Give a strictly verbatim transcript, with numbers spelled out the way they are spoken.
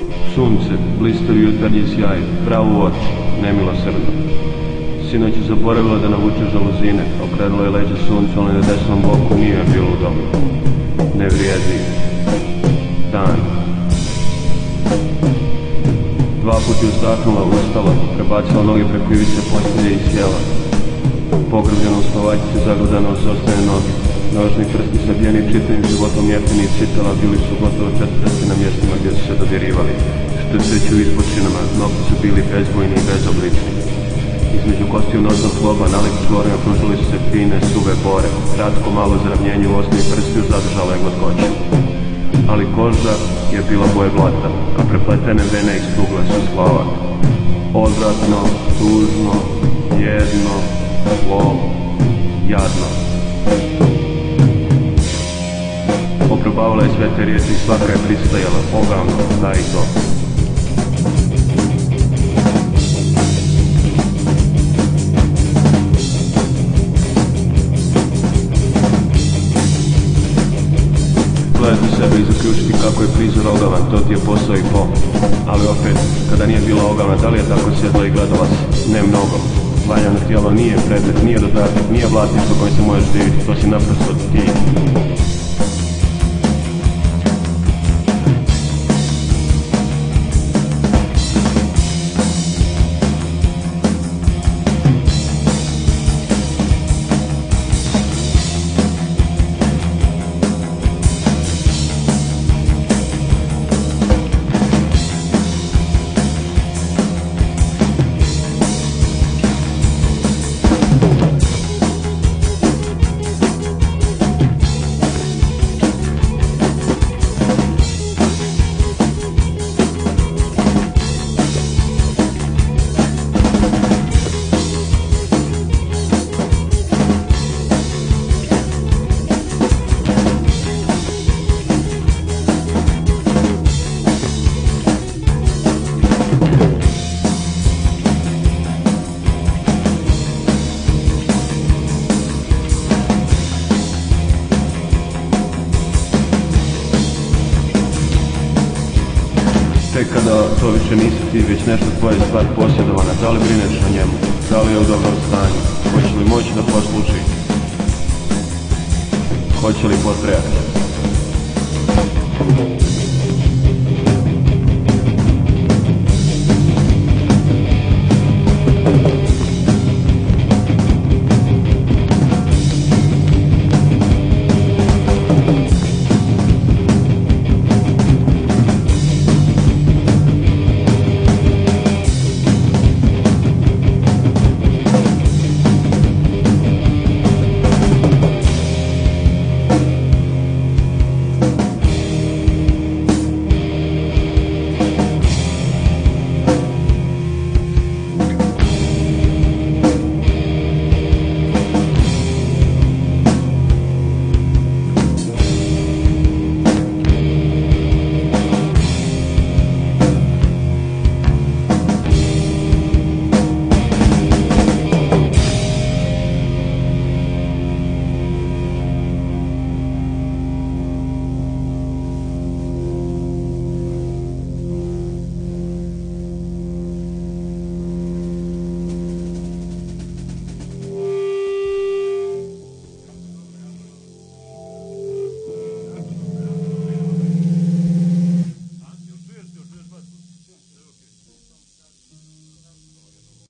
Sunce, blistavi jutarnji sjaj, pravo u oči, nemilosrdno. Sinoć je zaboravila da navuče žaluzine, okrenula je leđa suncu, ali na desnom boku nije bilo udobno. Ne vrijedi. Dan. Dva put je uzdahnula, ustala, prebacila noge preko ivice postelje i sjela. Pogrbljena u spavačici, zagledana u zostane noge. Nožni prsti sabijeni čitavim životom jeftinih cipela bili su gotovo četvrsti na mjestima gdje su se dodirivali. Štrceći u ispočinama, nokti su bili bezbojni i bezoblični. Između kostiju nosnog zgloba nalik zgornja pružili su se fine, suve bore. Kratko malo zravnjenje u osnovi prstiju zadržalo je glatkoću. Ali koža je bila boje blata, a prepletene vene istrugle su s glava. Odvratno, tužno, jedno, zlo, jadno. Oprobavala je sve te riječi i svaka je pristajala, ogavno, da i to. Gledati sebe i zaključiti kako je prizor ogavan, to ti je posao i po. Ali opet, kada nije bila ogavna, da li je tako sjedla i gledala se? Ne mnogo. Valjano tijelo nije predmet, nije dodatak, nije vlasništvo kojim se možeš diviti, to si naprosto ti. Tek kada to više nisi ti, već nešto tvoje stvar posjedovana, da li brineš o njemu, da li je u dobrom stanju, hoće li moći da posluži, hoće li potrajati.